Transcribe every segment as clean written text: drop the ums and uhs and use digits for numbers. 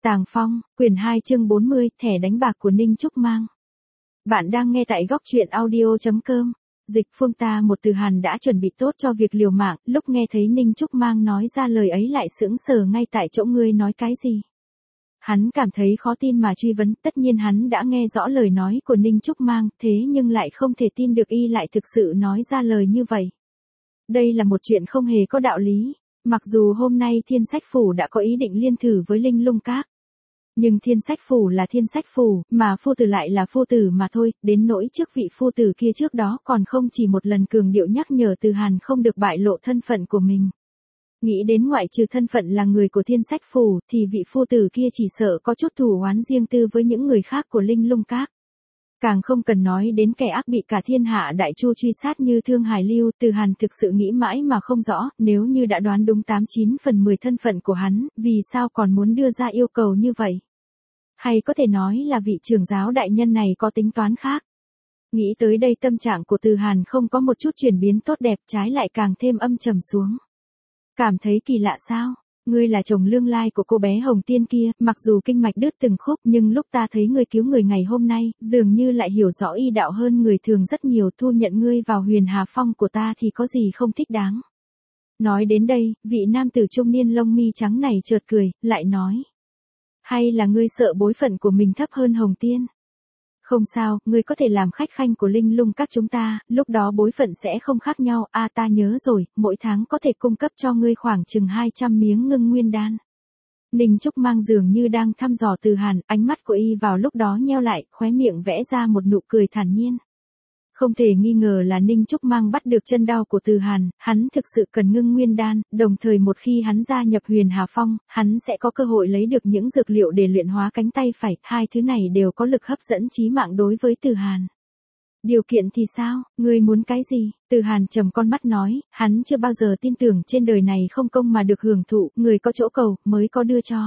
Tàng Phong, quyển 2 chương 40, thẻ đánh bạc của Ninh Trúc Mang. Bạn đang nghe tại góc truyện audio.com. Dịch Phương ta một từ Hàn đã chuẩn bị tốt cho việc liều mạng, lúc nghe thấy Ninh Trúc Mang nói ra lời ấy lại sững sờ ngay tại chỗ. Ngươi nói cái gì? Hắn cảm thấy khó tin mà truy vấn, tất nhiên hắn đã nghe rõ lời nói của Ninh Trúc Mang, thế nhưng lại không thể tin được y lại thực sự nói ra lời như vậy. Đây là một chuyện không hề có đạo lý. Mặc dù hôm nay Thiên Sách Phủ đã có ý định liên thử với Linh Lung Các. Nhưng Thiên Sách Phủ là Thiên Sách Phủ, mà phu tử lại là phu tử mà thôi, đến nỗi trước vị phu tử kia trước đó còn không chỉ một lần cường điệu nhắc nhở Từ Hàn không được bại lộ thân phận của mình. Nghĩ đến ngoại trừ thân phận là người của Thiên Sách Phủ, thì vị phu tử kia chỉ sợ có chút thù oán riêng tư với những người khác của Linh Lung Các. Càng không cần nói đến kẻ ác bị cả thiên hạ đại chu truy sát như Thương Hải Lưu. Từ Hàn thực sự nghĩ mãi mà không rõ, nếu như đã đoán đúng 89/10 thân phận của hắn, vì sao còn muốn đưa ra yêu cầu như vậy? Hay có thể nói là vị trưởng giáo đại nhân này có tính toán khác? Nghĩ tới đây tâm trạng của Từ Hàn không có một chút chuyển biến tốt đẹp, trái lại càng thêm âm trầm xuống. Cảm thấy kỳ lạ sao? Ngươi là chồng lương lai của cô bé Hồng Tiên kia, mặc dù kinh mạch đứt từng khúc nhưng lúc ta thấy ngươi cứu người ngày hôm nay, dường như lại hiểu rõ y đạo hơn người thường rất nhiều. Thu nhận ngươi vào Huyền Hà Phong của ta thì có gì không thích đáng. Nói đến đây, vị nam tử trung niên lông mi trắng này chợt cười, lại nói. Hay là ngươi sợ bối phận của mình thấp hơn Hồng Tiên? Không sao, ngươi có thể làm khách khanh của Linh Lung Các chúng ta, lúc đó bối phận sẽ không khác nhau. Ta nhớ rồi, mỗi tháng có thể cung cấp cho ngươi khoảng chừng 200 miếng ngưng nguyên đan. Ninh Trúc Mang dường như đang thăm dò Từ Hàn, ánh mắt của y vào lúc đó nheo lại, khóe miệng vẽ ra một nụ cười thản nhiên. Không thể nghi ngờ là Ninh Trúc Mang bắt được chân đao của Từ Hàn, hắn thực sự cần ngưng nguyên đan, đồng thời một khi hắn gia nhập Huyền Hà Phong, hắn sẽ có cơ hội lấy được những dược liệu để luyện hóa cánh tay phải, hai thứ này đều có lực hấp dẫn chí mạng đối với Từ Hàn. Điều kiện thì sao, ngươi muốn cái gì? Từ Hàn trầm con mắt nói, hắn chưa bao giờ tin tưởng trên đời này không công mà được hưởng thụ, người có chỗ cầu, mới có đưa cho.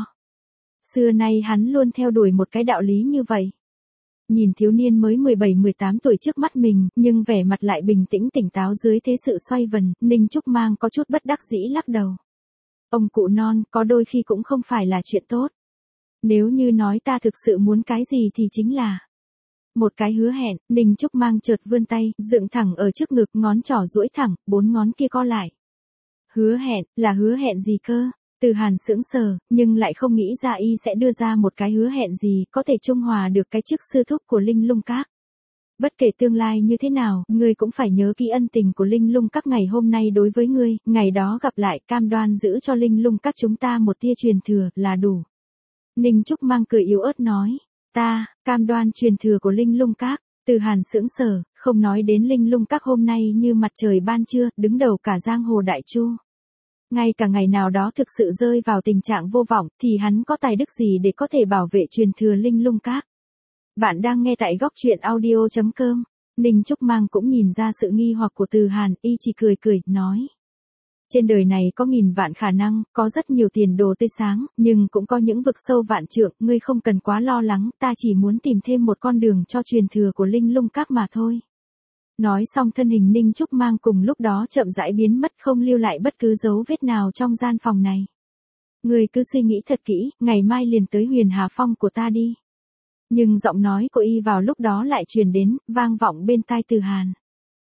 Xưa nay hắn luôn theo đuổi một cái đạo lý như vậy. Nhìn thiếu niên mới 17-18 tuổi trước mắt mình, nhưng vẻ mặt lại bình tĩnh tỉnh táo dưới thế sự xoay vần, Ninh Trúc Mang có chút bất đắc dĩ lắc đầu. Ông cụ non, có đôi khi cũng không phải là chuyện tốt. Nếu như nói ta thực sự muốn cái gì thì chính là một cái hứa hẹn. Ninh Trúc Mang chợt vươn tay, dựng thẳng ở trước ngực, ngón trỏ duỗi thẳng, 4 ngón kia co lại. Hứa hẹn, là hứa hẹn gì cơ? Từ Hàn sững sờ, nhưng lại không nghĩ ra y sẽ đưa ra một cái hứa hẹn gì có thể trung hòa được cái chức sư thúc của Linh Lung Các. Bất kể tương lai như thế nào, ngươi cũng phải nhớ kỹ ân tình của Linh Lung Các ngày hôm nay đối với ngươi, ngày đó gặp lại, cam đoan giữ cho Linh Lung Các chúng ta một tia truyền thừa là đủ. Ninh Trúc Mang cười yếu ớt nói, ta, cam đoan truyền thừa của Linh Lung Các. Từ Hàn sững sờ, không nói đến Linh Lung Các hôm nay như mặt trời ban trưa, đứng đầu cả giang hồ đại chu. Ngay cả ngày nào đó thực sự rơi vào tình trạng vô vọng, thì hắn có tài đức gì để có thể bảo vệ truyền thừa Linh Lung Các. Bạn đang nghe tại góc truyện audio.com. Ninh Trúc Mang cũng nhìn ra sự nghi hoặc của Từ Hàn, y chỉ cười cười, nói. Trên đời này có nghìn vạn khả năng, có rất nhiều tiền đồ tươi sáng, nhưng cũng có những vực sâu vạn trượng, ngươi không cần quá lo lắng, ta chỉ muốn tìm thêm một con đường cho truyền thừa của Linh Lung Các mà thôi. Nói xong thân hình Ninh Trúc Mang cùng lúc đó chậm rãi biến mất, không lưu lại bất cứ dấu vết nào trong gian phòng này. Ngươi cứ suy nghĩ thật kỹ, ngày mai liền tới Huyền Hà Phong của ta đi. Nhưng giọng nói của y vào lúc đó lại truyền đến, vang vọng bên tai Từ Hàn.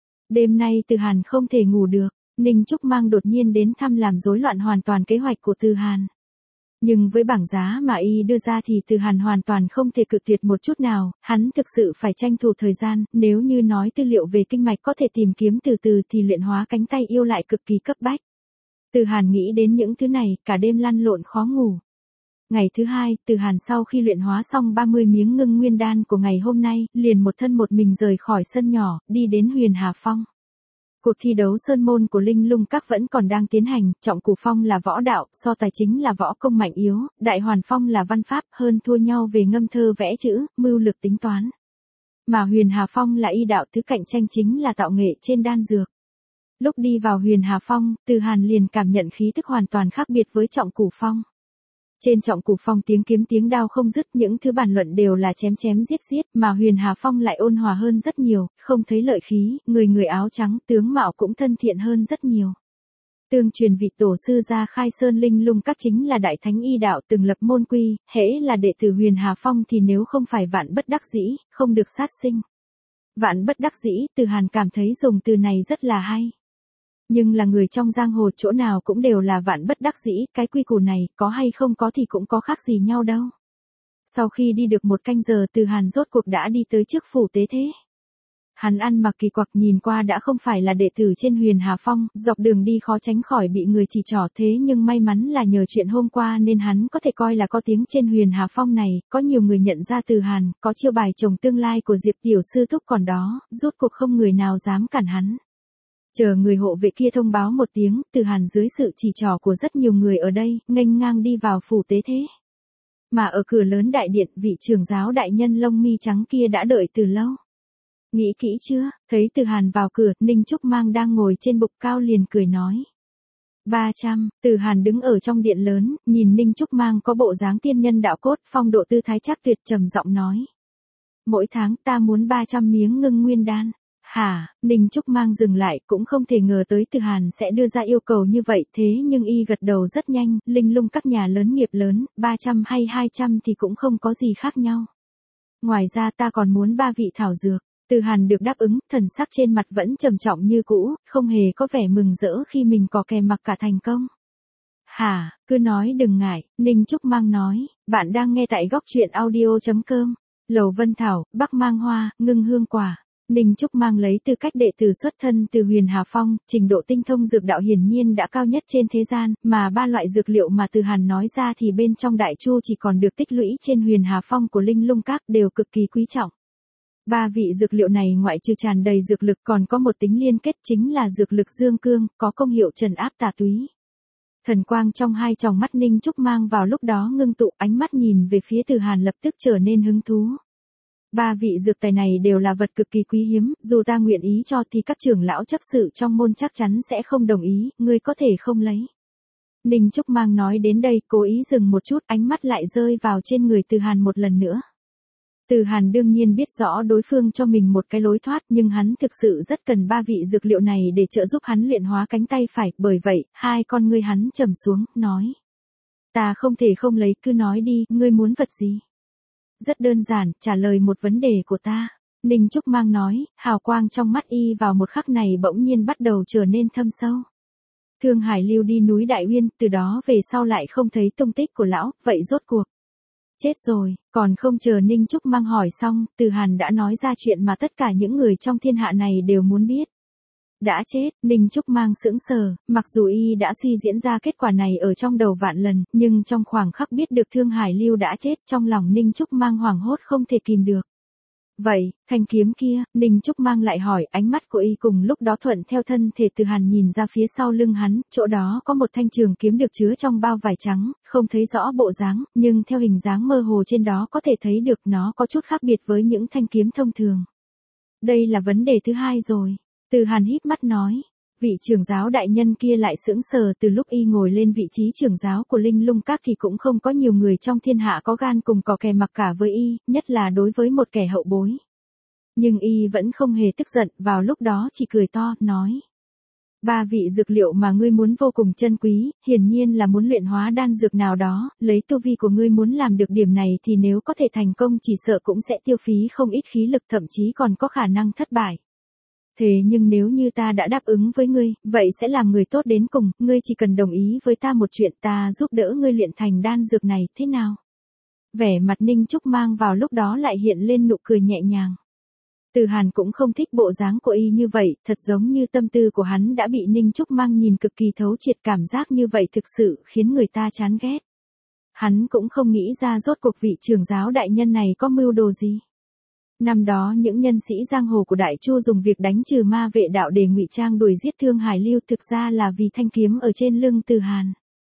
Đêm nay Từ Hàn không thể ngủ được, Ninh Trúc Mang đột nhiên đến thăm làm rối loạn hoàn toàn kế hoạch của Từ Hàn. Nhưng với bảng giá mà y đưa ra thì Từ Hàn hoàn toàn không thể cự tuyệt một chút nào, hắn thực sự phải tranh thủ thời gian, nếu như nói tư liệu về kinh mạch có thể tìm kiếm từ từ thì luyện hóa cánh tay yêu lại cực kỳ cấp bách. Từ Hàn nghĩ đến những thứ này, cả đêm lăn lộn khó ngủ. Ngày thứ hai, Từ Hàn sau khi luyện hóa xong 30 miếng ngưng nguyên đan của ngày hôm nay, liền một thân một mình rời khỏi sân nhỏ, đi đến Huyền Hà Phong. Cuộc thi đấu sơn môn của Linh Lung Các vẫn còn đang tiến hành, trọng cửu phong là võ đạo, so tài chính là võ công mạnh yếu, đại hoàn phong là văn pháp, hơn thua nhau về ngâm thơ vẽ chữ, mưu lược tính toán. Mà Huyền Hà Phong là y đạo, thứ cạnh tranh chính là tạo nghệ trên đan dược. Lúc đi vào Huyền Hà Phong, Từ Hàn liền cảm nhận khí tức hoàn toàn khác biệt với trọng cửu phong. Trên trọng cửu phong tiếng kiếm tiếng đao không dứt, những thứ bàn luận đều là chém chém giết giết, mà Huyền Hà Phong lại ôn hòa hơn rất nhiều, không thấy lợi khí, người áo trắng, tướng mạo cũng thân thiện hơn rất nhiều. Tương truyền vị tổ sư gia khai sơn linh lung các chính là đại thánh y đạo từng lập môn quy, hễ là đệ tử Huyền Hà Phong thì nếu không phải vạn bất đắc dĩ, không được sát sinh. Vạn bất đắc dĩ, Từ Hàn cảm thấy dùng từ này rất là hay. Nhưng là người trong giang hồ chỗ nào cũng đều là vạn bất đắc dĩ, cái quy củ này, có hay không có thì cũng có khác gì nhau đâu. Sau khi đi được một canh giờ Từ Hàn rốt cuộc đã đi tới trước phủ tế thế. Hắn ăn mặc kỳ quặc nhìn qua đã không phải là đệ tử trên Huyền Hà Phong, dọc đường đi khó tránh khỏi bị người chỉ trỏ thế nhưng may mắn là nhờ chuyện hôm qua nên hắn có thể coi là có tiếng trên Huyền Hà Phong này, có nhiều người nhận ra Từ Hàn, có chiêu bài chồng tương lai của Diệp tiểu sư thúc còn đó, rốt cuộc không người nào dám cản hắn. Chờ người hộ vệ kia thông báo một tiếng, Từ Hàn dưới sự chỉ trỏ của rất nhiều người ở đây, nghênh ngang đi vào phủ tế thế. Mà ở cửa lớn đại điện, vị trưởng giáo đại nhân lông mi trắng kia đã đợi từ lâu. Nghĩ kỹ chưa? Thấy Từ Hàn vào cửa, Ninh Trúc Mang đang ngồi trên bục cao liền cười nói. 300, Từ Hàn đứng ở trong điện lớn, nhìn Ninh Trúc Mang có bộ dáng tiên nhân đạo cốt, phong độ tư thái chắc tuyệt trầm giọng nói. Mỗi tháng ta muốn 300 miếng ngưng nguyên đan. Hả, Ninh Trúc Mang dừng lại cũng không thể ngờ tới Từ Hàn sẽ đưa ra yêu cầu như vậy thế nhưng y gật đầu rất nhanh, linh lung các nhà lớn nghiệp lớn, 300 hay 200 thì cũng không có gì khác nhau. Ngoài ra ta còn muốn 3 vị thảo dược. Từ Hàn được đáp ứng, thần sắc trên mặt vẫn trầm trọng như cũ, không hề có vẻ mừng rỡ khi mình có kè mặc cả thành công. Hả, cứ nói đừng ngại, Ninh Trúc Mang nói, bạn đang nghe tại góc truyện audio.com, Lầu Vân Thảo, Bắc Mang Hoa, Ngưng Hương Quả. Ninh Trúc Mang lấy tư cách đệ tử xuất thân từ Huyền Hà Phong, trình độ tinh thông dược đạo hiển nhiên đã cao nhất trên thế gian, mà 3 loại dược liệu mà Từ Hàn nói ra thì bên trong đại chu chỉ còn được tích lũy trên Huyền Hà Phong của Linh Lung Các đều cực kỳ quý trọng. 3 vị dược liệu này ngoại trừ tràn đầy dược lực còn có một tính liên kết chính là dược lực dương cương, có công hiệu trần áp tà túy. Thần quang trong hai tròng mắt Ninh Trúc Mang vào lúc đó ngưng tụ, ánh mắt nhìn về phía Từ Hàn lập tức trở nên hứng thú. 3 vị dược tài này đều là vật cực kỳ quý hiếm, dù ta nguyện ý cho thì các trưởng lão chấp sự trong môn chắc chắn sẽ không đồng ý, ngươi có thể không lấy. Ninh Trúc Mang nói đến đây cố ý dừng một chút, ánh mắt lại rơi vào trên người Từ Hàn một lần nữa. Từ Hàn đương nhiên biết rõ đối phương cho mình một cái lối thoát nhưng hắn thực sự rất cần 3 vị dược liệu này để trợ giúp hắn luyện hóa cánh tay phải, bởi vậy, hai con ngươi hắn trầm xuống, nói. Ta không thể không lấy, cứ nói đi, ngươi muốn vật gì? Rất đơn giản, trả lời một vấn đề của ta. Ninh Trúc Mang nói, hào quang trong mắt y vào một khắc này bỗng nhiên bắt đầu trở nên thâm sâu. Thương Hải lưu đi núi Đại Uyên, từ đó về sau lại không thấy tung tích của lão, vậy rốt cuộc. Chết rồi, còn không chờ Ninh Trúc Mang hỏi xong, Từ Hàn đã nói ra chuyện mà tất cả những người trong thiên hạ này đều muốn biết. Đã chết, Ninh Trúc Mang sững sờ, mặc dù y đã suy diễn ra kết quả này ở trong đầu vạn lần, nhưng trong khoảng khắc biết được Thương Hải Lưu đã chết, trong lòng Ninh Trúc Mang hoảng hốt không thể kìm được. Vậy, thanh kiếm kia, Ninh Trúc Mang lại hỏi, ánh mắt của y cùng lúc đó thuận theo thân thể Từ Hàn nhìn ra phía sau lưng hắn, chỗ đó có một thanh trường kiếm được chứa trong bao vải trắng, không thấy rõ bộ dáng, nhưng theo hình dáng mơ hồ trên đó có thể thấy được nó có chút khác biệt với những thanh kiếm thông thường. Đây là vấn đề thứ hai rồi. Từ Hàn híp mắt nói, vị trưởng giáo đại nhân kia lại sững sờ từ lúc y ngồi lên vị trí trưởng giáo của Linh Lung Các thì cũng không có nhiều người trong thiên hạ có gan cùng cò kè mặc cả với y, nhất là đối với một kẻ hậu bối. Nhưng y vẫn không hề tức giận, vào lúc đó chỉ cười to, nói. 3 vị dược liệu mà ngươi muốn vô cùng chân quý, hiển nhiên là muốn luyện hóa đan dược nào đó, lấy tu vi của ngươi muốn làm được điểm này thì nếu có thể thành công chỉ sợ cũng sẽ tiêu phí không ít khí lực thậm chí còn có khả năng thất bại. Thế nhưng nếu như ta đã đáp ứng với ngươi, vậy sẽ làm người tốt đến cùng, ngươi chỉ cần đồng ý với ta một chuyện ta giúp đỡ ngươi luyện thành đan dược này, thế nào? Vẻ mặt Ninh Trúc Mang vào lúc đó lại hiện lên nụ cười nhẹ nhàng. Từ Hàn cũng không thích bộ dáng của y như vậy, thật giống như tâm tư của hắn đã bị Ninh Trúc Mang nhìn cực kỳ thấu triệt, cảm giác như vậy thực sự khiến người ta chán ghét. Hắn cũng không nghĩ ra rốt cuộc vị trưởng giáo đại nhân này có mưu đồ gì. Năm đó những nhân sĩ giang hồ của Đại Chu dùng việc đánh trừ ma vệ đạo để ngụy trang đuổi giết Thương Hải Lưu thực ra là vì thanh kiếm ở trên lưng Từ Hàn.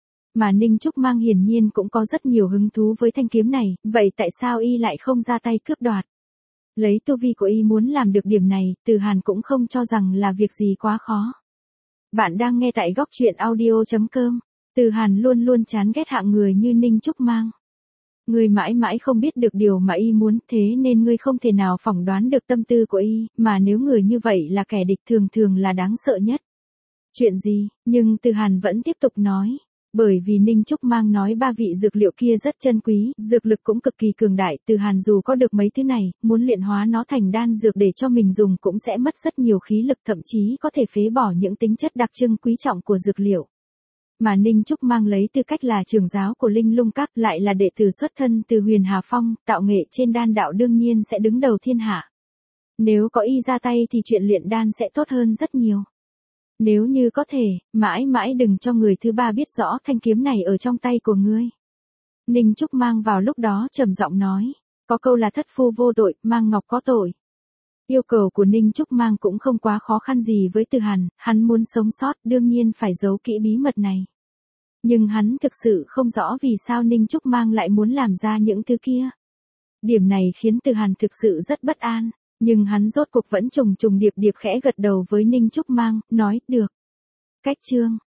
Mà Ninh Trúc Mang hiển nhiên cũng có rất nhiều hứng thú với thanh kiếm này, vậy tại sao y lại không ra tay cướp đoạt? Lấy tu vi của y muốn làm được điểm này, Từ Hàn cũng không cho rằng là việc gì quá khó. Bạn đang nghe tại góc truyện audio.com. Từ Hàn luôn luôn chán ghét hạng người như Ninh Trúc Mang. Ngươi mãi mãi không biết được điều mà y muốn, thế nên ngươi không thể nào phỏng đoán được tâm tư của y, mà nếu người như vậy là kẻ địch thường thường là đáng sợ nhất. Chuyện gì? Nhưng Từ Hàn vẫn tiếp tục nói. Bởi vì Ninh Trúc Mang nói 3 vị dược liệu kia rất chân quý, dược lực cũng cực kỳ cường đại, Từ Hàn dù có được mấy thứ này, muốn luyện hóa nó thành đan dược để cho mình dùng cũng sẽ mất rất nhiều khí lực, thậm chí có thể phế bỏ những tính chất đặc trưng quý trọng của dược liệu. Mà Ninh Trúc Mang lấy tư cách là trưởng giáo của Linh Lung Các, lại là đệ tử xuất thân từ Huyền Hà Phong, tạo nghệ trên đan đạo đương nhiên sẽ đứng đầu thiên hạ. Nếu có y ra tay thì chuyện luyện đan sẽ tốt hơn rất nhiều. Nếu như có thể, mãi mãi đừng cho người thứ ba biết rõ thanh kiếm này ở trong tay của ngươi. Ninh Trúc Mang vào lúc đó trầm giọng nói, có câu là thất phu vô tội, mang ngọc có tội. Yêu cầu của Ninh Trúc Mang cũng không quá khó khăn gì với Từ Hàn, hắn muốn sống sót đương nhiên phải giấu kỹ bí mật này. Nhưng hắn thực sự không rõ vì sao Ninh Trúc Mang lại muốn làm ra những thứ kia. Điểm này khiến Từ Hàn thực sự rất bất an. Nhưng hắn rốt cuộc vẫn trùng trùng điệp điệp khẽ gật đầu với Ninh Trúc Mang, nói, được. Cách chương.